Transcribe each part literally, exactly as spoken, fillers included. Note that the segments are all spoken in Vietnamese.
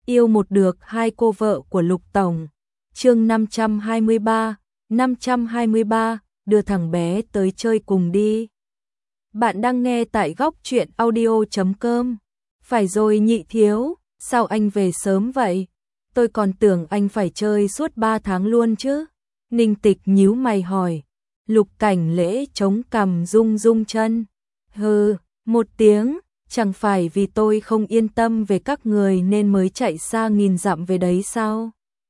yêu một được hai cô vợ của Lục Tổng. Chương năm trăm hai mươi ba, năm trăm hai mươi ba, đưa thằng bé tới chơi cùng đi. Bạn đang nghe tại góc truyện audio chấm com. Phải rồi Nhị Thiếu, sao anh về sớm vậy? Tôi còn tưởng anh phải chơi suốt ba tháng luôn chứ. Ninh Tịch nhíu mày hỏi. Lục Cảnh Lễ chống cằm rung rung chân. Hừ, một tiếng, chẳng phải vì tôi không yên tâm về các người nên mới chạy xa nghìn dặm về đấy sao?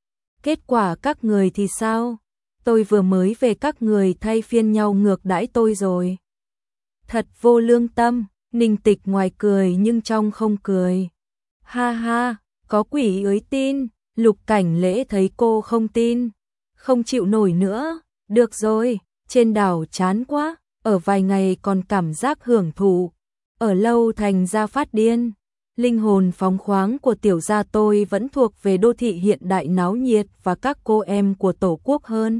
Kết quả các người thì sao? Tôi vừa mới về các người thay phiên nhau ngược đãi tôi rồi. Thật vô lương tâm, Ninh Tịch ngoài cười nhưng trong không cười. Ha ha, có quỷ ới tin, Lục Cảnh Lễ thấy cô không tin. Không chịu nổi nữa, được rồi, trên đảo chán quá, ở vài ngày còn cảm giác hưởng thụ. Ở lâu thành ra phát điên. Linh hồn phóng khoáng của tiểu gia tôi vẫn thuộc về đô thị hiện đại náo nhiệt và các cô em của Tổ quốc hơn.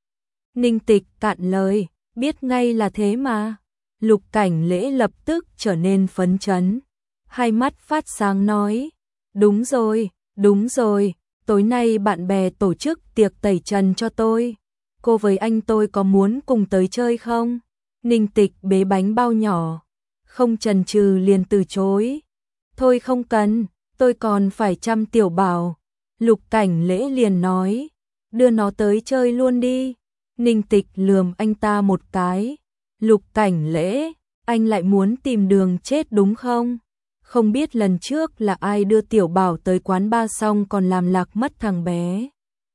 Ninh Tịch cạn lời, biết ngay là thế mà. Lục Cảnh Lễ lập tức trở nên phấn chấn. Hai mắt phát sáng nói, đúng rồi, đúng rồi, tối nay bạn bè tổ chức tiệc tẩy trần cho tôi. Cô với anh tôi có muốn cùng tới chơi không? Ninh Tịch bế bánh bao nhỏ, không chần chừ liền từ chối. Thôi không cần, tôi còn phải chăm tiểu bảo. Lục Cảnh Lễ liền nói, đưa nó tới chơi luôn đi. Ninh Tịch lườm anh ta một cái. Lục Cảnh Lễ, anh lại muốn tìm đường chết đúng không? Không biết lần trước là ai đưa tiểu bảo tới quán bar xong còn làm lạc mất thằng bé.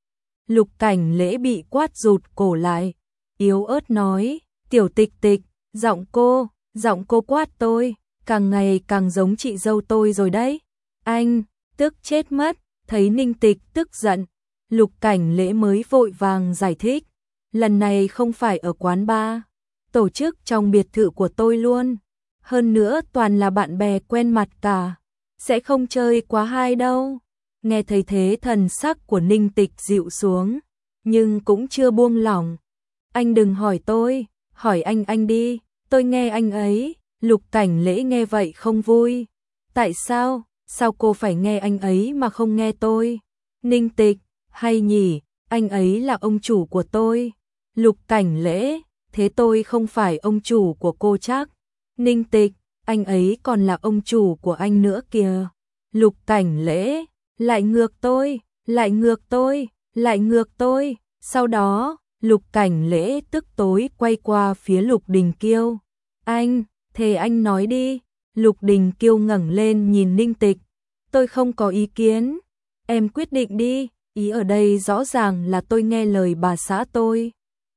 Lục Cảnh Lễ bị quát rụt cổ lại, yếu ớt nói, tiểu Tịch Tịch, giọng cô, giọng cô quát tôi, càng ngày càng giống chị dâu tôi rồi đấy. Anh, tức chết mất, thấy Ninh Tịch tức giận, Lục Cảnh Lễ mới vội vàng giải thích, lần này không phải ở quán bar, tổ chức trong biệt thự của tôi luôn, hơn nữa toàn là bạn bè quen mặt cả, sẽ không chơi quá hai đâu. Nghe thấy thế thần sắc của Ninh Tịch dịu xuống, nhưng cũng chưa buông lỏng. Anh đừng hỏi tôi, hỏi anh anh đi, tôi nghe anh ấy. Lục Cảnh Lễ nghe vậy không vui. Tại sao, sao cô phải nghe anh ấy mà không nghe tôi? Ninh Tịch, hay nhỉ, anh ấy là ông chủ của tôi. Lục Cảnh Lễ, thế tôi không phải ông chủ của cô chắc. Ninh Tịch, anh ấy còn là ông chủ của anh nữa kìa. Lục Cảnh Lễ, lại ngược tôi, lại ngược tôi, lại ngược tôi. Sau đó, Lục Cảnh Lễ tức tối quay qua phía Lục Đình Kiêu. Anh, thề anh nói đi. Lục Đình Kiêu ngẩng lên nhìn Ninh Tịch. Tôi không có ý kiến. Em quyết định đi, ý ở đây rõ ràng là tôi nghe lời bà xã tôi.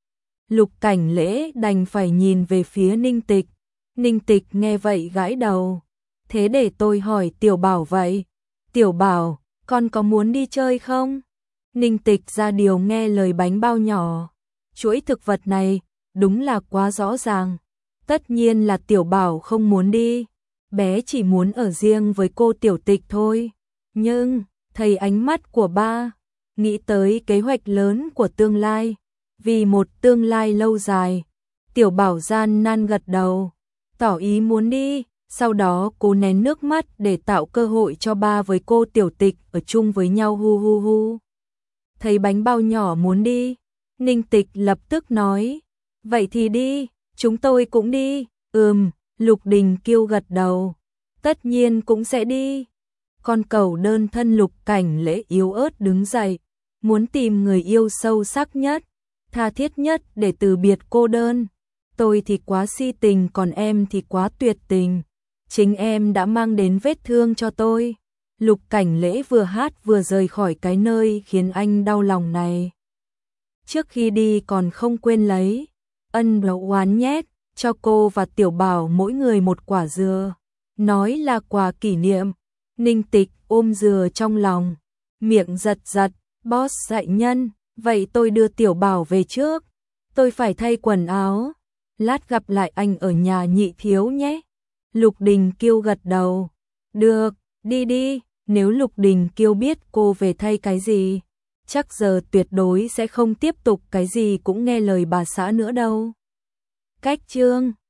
Lục Cảnh Lễ đành phải nhìn về phía Ninh Tịch. Ninh Tịch nghe vậy gãi đầu. Thế để tôi hỏi Tiểu Bảo vậy. Tiểu Bảo, con có muốn đi chơi không? Ninh Tịch ra điều nghe lời bánh bao nhỏ. Chuỗi thực vật này, đúng là quá rõ ràng. Tất nhiên là Tiểu Bảo không muốn đi. Bé chỉ muốn ở riêng với cô Tiểu Tịch thôi. Nhưng, thấy ánh mắt của ba, nghĩ tới kế hoạch lớn của tương lai. Vì một tương lai lâu dài, Tiểu Bảo gian nan gật đầu, tỏ ý muốn đi. Sau đó cô nén nước mắt để tạo cơ hội cho ba với cô Tiểu Tịch ở chung với nhau hu hu hu. Thấy bánh bao nhỏ muốn đi, Ninh Tịch lập tức nói, vậy thì đi, chúng tôi cũng đi. Ừm, Lục Đình Kiêu gật đầu, tất nhiên cũng sẽ đi. Con cẩu đơn thân Lục Cảnh Lễ yếu ớt đứng dậy, muốn tìm người yêu sâu sắc nhất, tha thiết nhất để từ biệt cô đơn. Tôi thì quá si tình còn em thì quá tuyệt tình. Chính em đã mang đến vết thương cho tôi. Lục Cảnh Lễ vừa hát vừa rời khỏi cái nơi khiến anh đau lòng này. Trước khi đi còn không quên lấy ân oán nhét cho cô và Tiểu Bảo mỗi người một quả dừa, nói là quà kỷ niệm. Ninh Tịch ôm dừa trong lòng, miệng giật giật, boss dạy nhân, vậy tôi đưa Tiểu Bảo về trước, tôi phải thay quần áo, lát gặp lại anh ở nhà Nhị Thiếu nhé. Lục Đình Kiêu gật đầu, được, đi đi. Nếu Lục Đình Kiêu biết cô về thay cái gì, chắc giờ tuyệt đối sẽ không tiếp tục cái gì cũng nghe lời bà xã nữa đâu. Cách chương